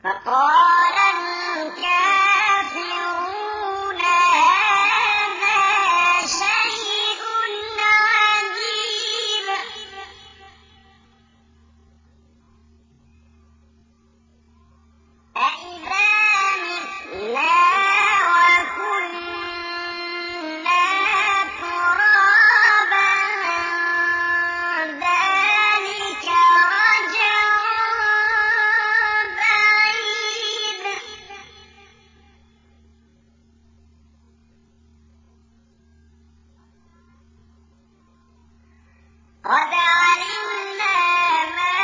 فقال الكافرون هذا شيء عجيب أإذا متنا وكنا ترابا ذلك رجع بعيد قد علمنا ما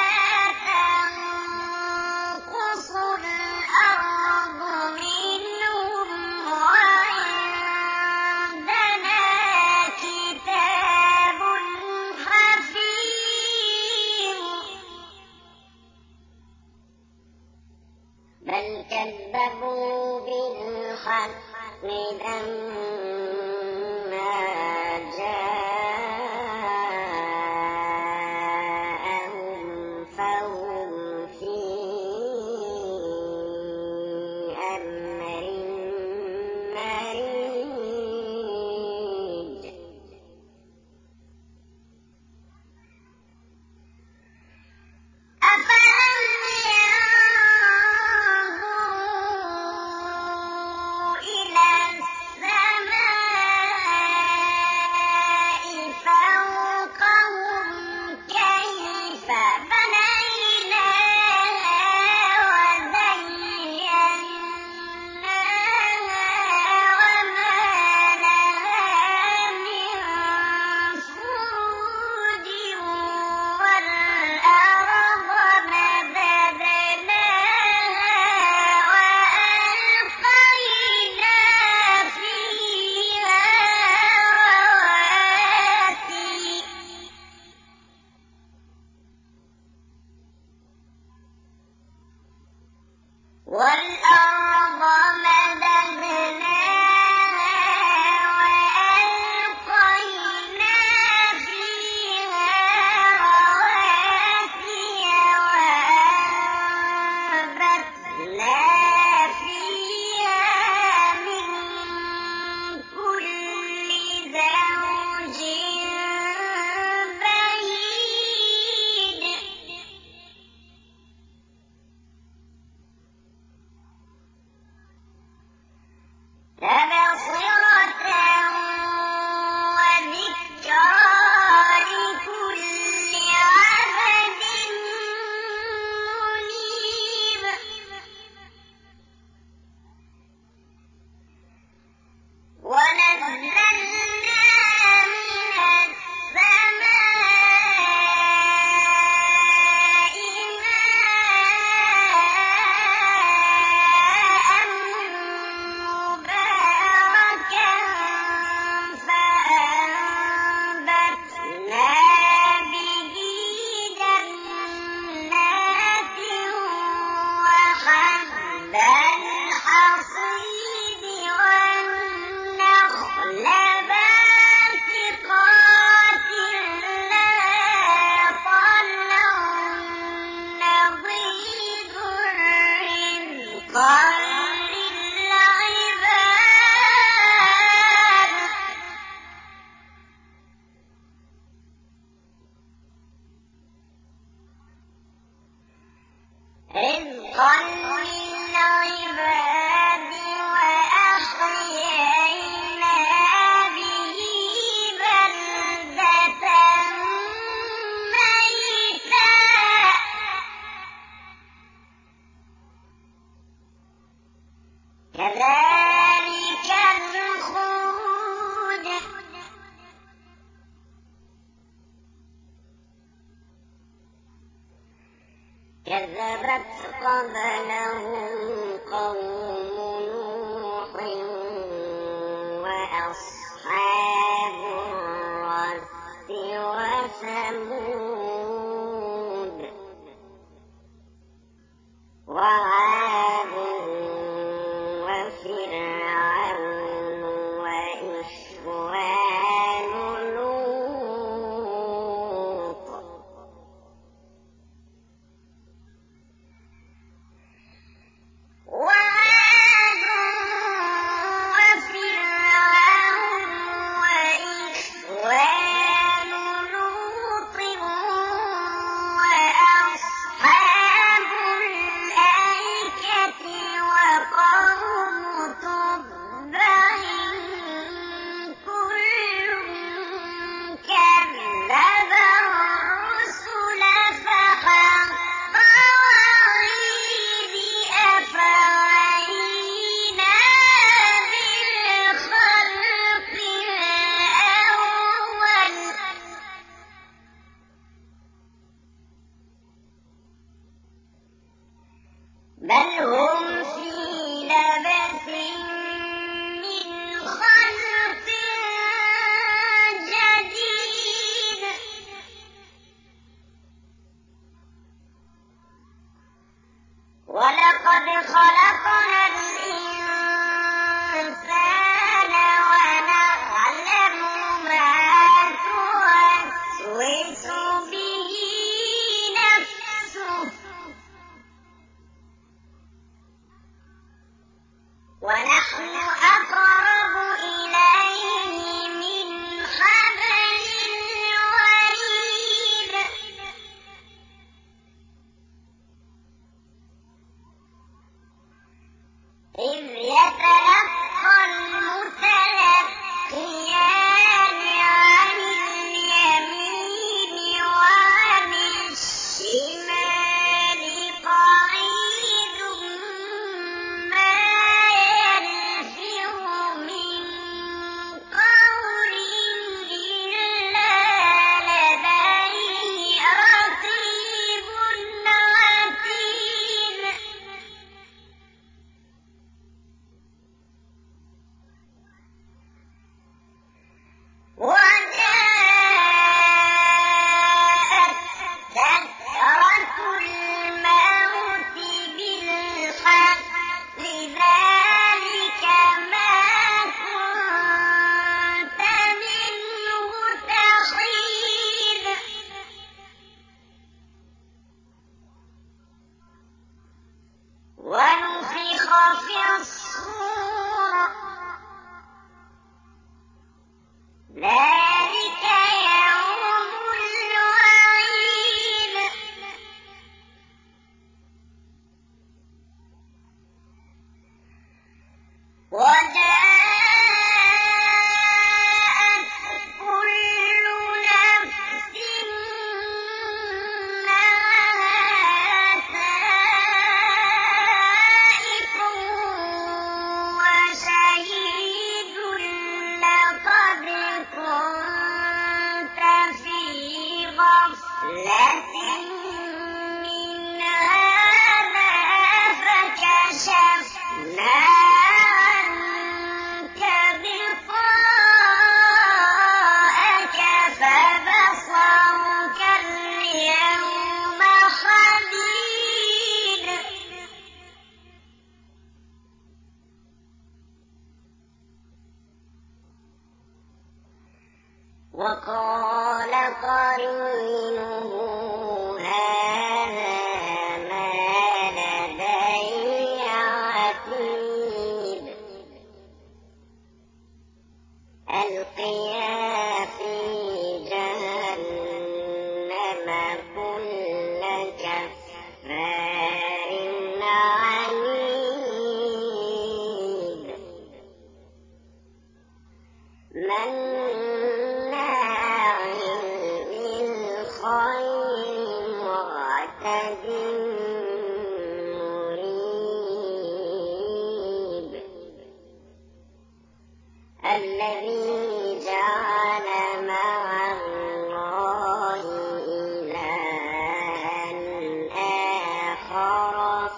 تنقص الأرض منهم وعندنا كتاب حفيظ بل كذبوا بالحق لما جاءهم فهم في أمر مريج أفلم ينظروا إلى السماء فوقهم كيف بنيناها وزيناها وما لها من فروج والأرض مددناها وألقينا فيها رواسي وأنبتنا فيها من كل زوج بهيج تبصرة وذكرى لكل عبد منيب ونزلنا من السماء ماء مباركا فأنبتنا به جنات وحب الحصيد والنخل باسقات لها طلع نضيد رزقا للعباد وأحيينا به بلدة ميتا كذلك الخروج كذبت قبلهم قوم نوح وأصحاب الرس وثمود وعاد وفرعون وإخوان لوط غفلة من هذا فكشفنا عنك غطاءك فبصرك اليوم حديد وقال قرينه هذا ما لدي عتيد ألقيا في جهنم كل كفار عنيد مناع للخير معتد مريب الذي جعل مع الله إلها آخر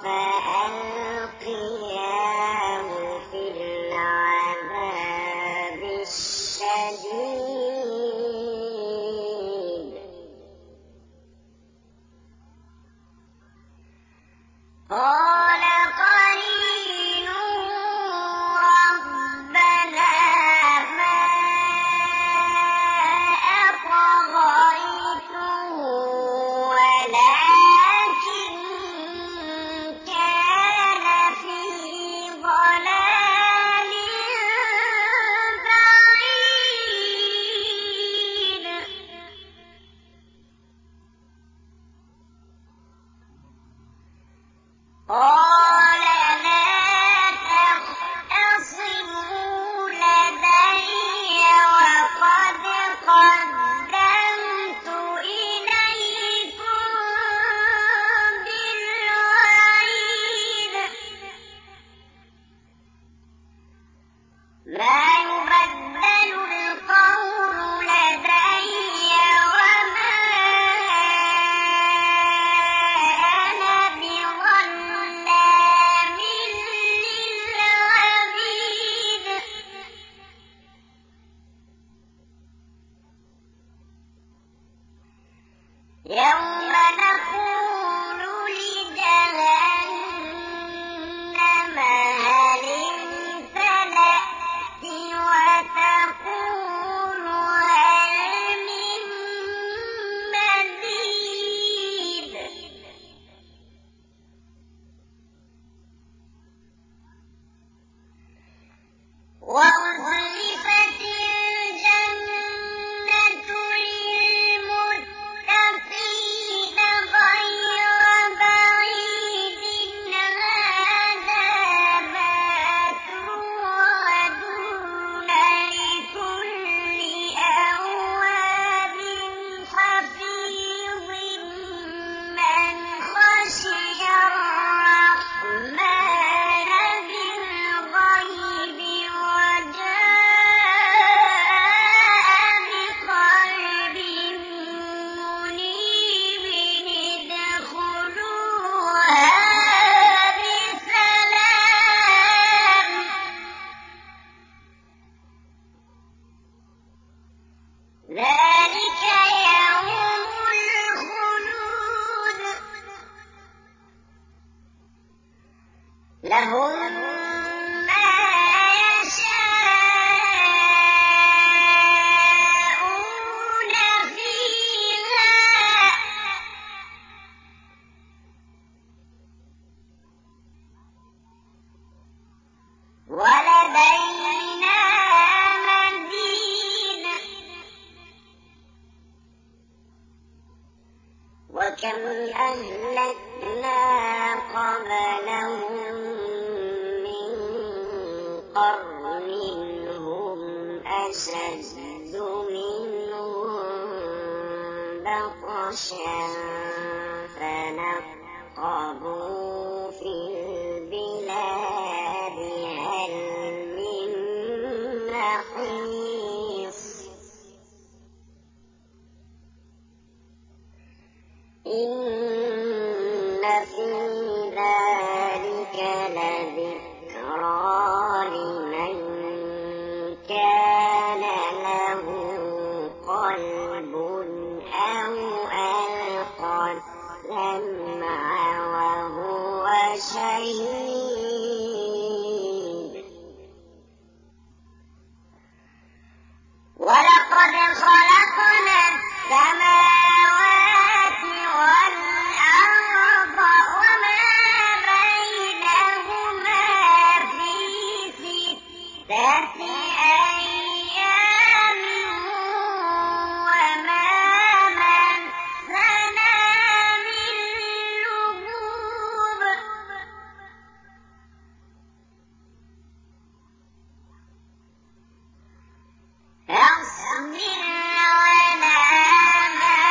فألقياه في العذاب الشديد قال قرينه ربنا ما أطغيته ولكن كان في ضلال بعيد قال لا تختصموا لدي وقد قدمت إليكم بالوعيد ما يبدل القول لدي وما أنا بظلام للعبيد يوم نقول لجهنم هل امتلأت وتقول هل من مزيد وأزلفت الجنة للمتقين غير بعيد هذا ما توعدون لكل أواب حفيظ من خشي الرحمن بالغيب وجاء بقلب منيب ادخلوها بسلام ذلك يوم الخلود لهم ما يشاءون فيها ولدينا مزيد وكم أهلكنا قبلهم من قرن هم أشد منهم بطشا فنقبوا في البلاد هل من محيص إن في ذلك لذكرى لمن كان له قلب أو ألقى السمع وهو شهيد ولقد خلقنا السماوات والأرض وما بينهما في 6 أيام وما مسنا من لغوب فاصبر على ما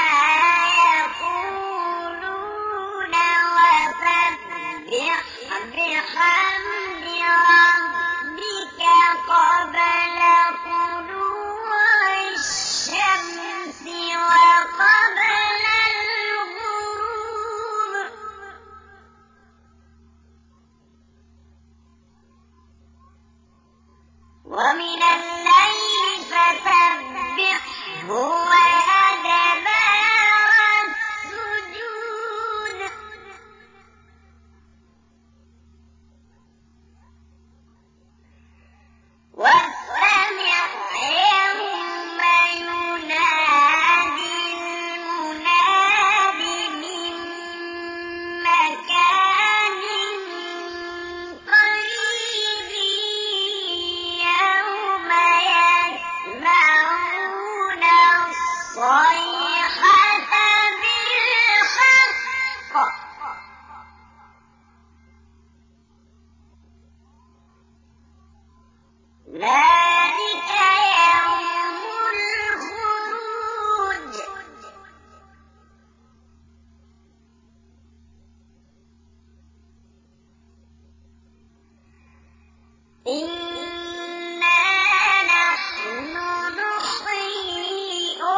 يقولون وسبح بحمد ربك قبل طلوع الشمس وقبل الغروب ومن الليل فسبحه وأدبار السجود واستمع يوم ينادي المناد من مكان قريب يوم يسمعون الصيحة بالحق ذلك يوم الخروج إنا نحن نحيي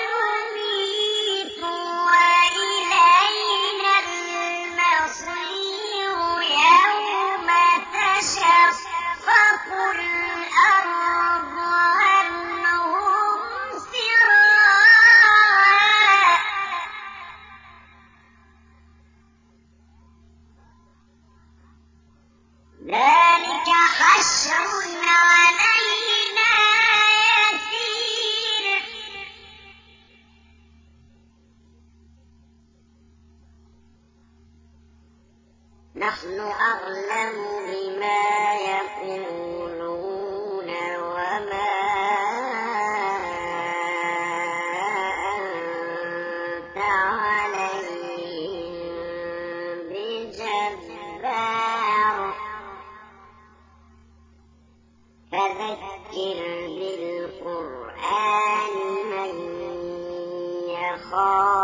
ونميت وإلينا المصير يوم تشقق الأرض عنهم سراعا ذلك حشر علينا يسير نحن أعلم بما يقولون وما أنت عليهم بجبار فذكر بالقرآن من يخاف